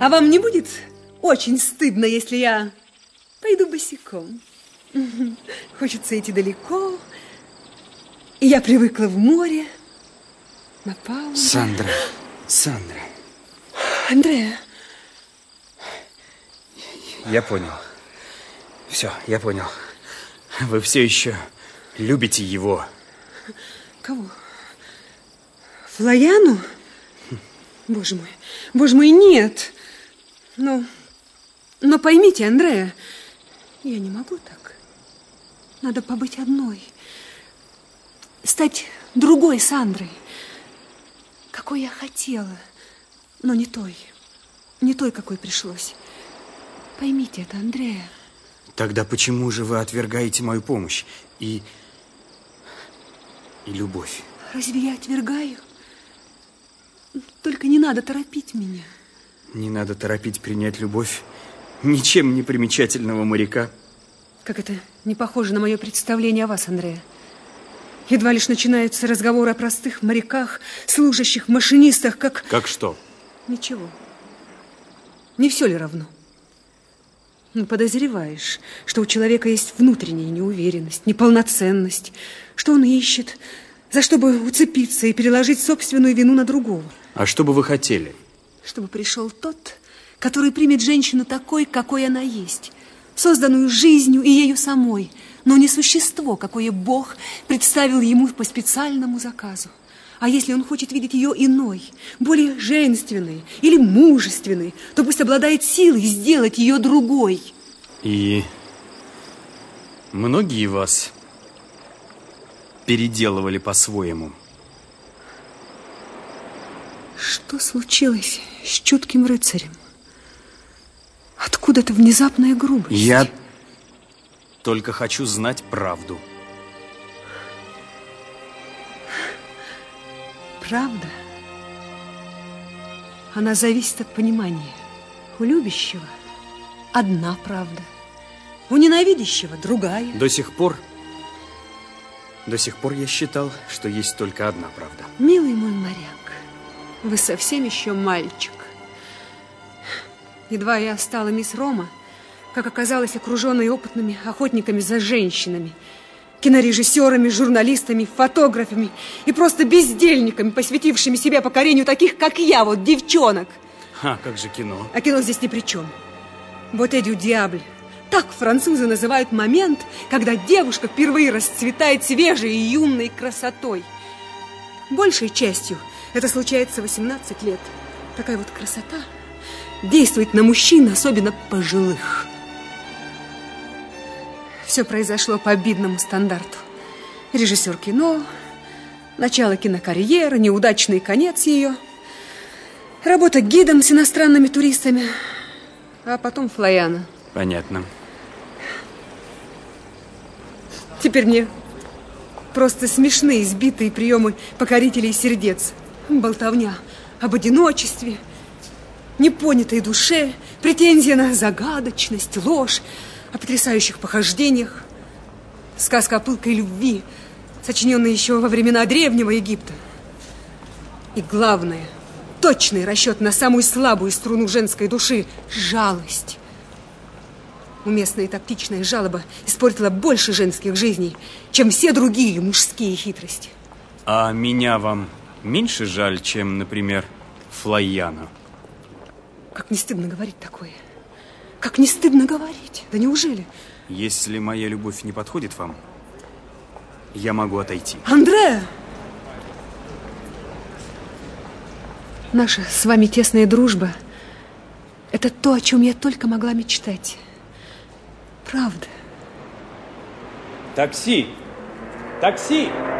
А вам не будет очень стыдно, если я пойду босиком? Хочется идти далеко. И я привыкла в море, на палубе. Сандра. Андреа. Я понял. Все, я понял. Вы все еще любите его. Кого? Флояну? Боже мой, нет. Но поймите, Андреа, я не могу так. Надо побыть одной. Стать другой Сандрой. Какой я хотела, но не той. Не той, какой пришлось. Поймите это, Андреа. Тогда почему же вы отвергаете мою помощь и любовь? Разве я отвергаю? Только не надо торопить меня. Не надо торопить принять любовь ничем не примечательного моряка. Как это не похоже на мое представление о вас, Андреа. Едва лишь начинается разговор о простых моряках, служащих, машинистах, как... Как что? Ничего. Не все ли равно? Подозреваешь, что у человека есть внутренняя неуверенность, неполноценность, что он ищет, за что бы уцепиться и переложить собственную вину на другого. А что бы вы хотели? Чтобы пришел тот, который примет женщину такой, какой она есть, созданную жизнью и ею самой, но не существо, какое Бог представил ему по специальному заказу. А если он хочет видеть ее иной, более женственной или мужественной, то пусть обладает силой сделать ее другой. И многие вас переделывали по-своему. Что случилось с чутким рыцарем? Откуда-то внезапная грубость. Я только хочу знать правду. Правда? Она зависит от понимания. У любящего одна правда, у ненавидящего другая. До сих пор я считал, что есть только одна правда. Милый мой моряк, вы совсем еще мальчик. Едва я стала мисс Рома, как оказалась окруженной опытными охотниками за женщинами, кинорежиссерами, журналистами, фотографами и просто бездельниками, посвятившими себя покорению таких, как я, вот девчонок. Как же кино? А кино здесь ни при чем. Вот эдю диабль. Так французы называют момент, когда девушка впервые расцветает свежей и юной красотой. Большей частью это случается в 18 лет. Такая вот красота действует на мужчин, особенно пожилых. Все произошло по обидному стандарту. Режиссер кино, начало кинокарьеры, неудачный конец ее, работа гидом с иностранными туристами, а потом Флояна. Понятно. Теперь мне просто смешны избитые приемы покорителей сердец. Болтовня об одиночестве, непонятой душе, претензия на загадочность, ложь, о потрясающих похождениях, сказка о пылкой любви, сочиненная еще во времена Древнего Египта. И главное, точный расчет на самую слабую струну женской души – жалость. Уместная и тактичная жалоба испортила больше женских жизней, чем все другие мужские хитрости. А меня вам меньше жаль, чем, например, Флояна? Как не стыдно говорить такое. Как не стыдно говорить. Да неужели? Если моя любовь не подходит вам, я могу отойти. Андреа! Наша с вами тесная дружба – это то, о чем я только могла мечтать. Правда. Такси! Такси!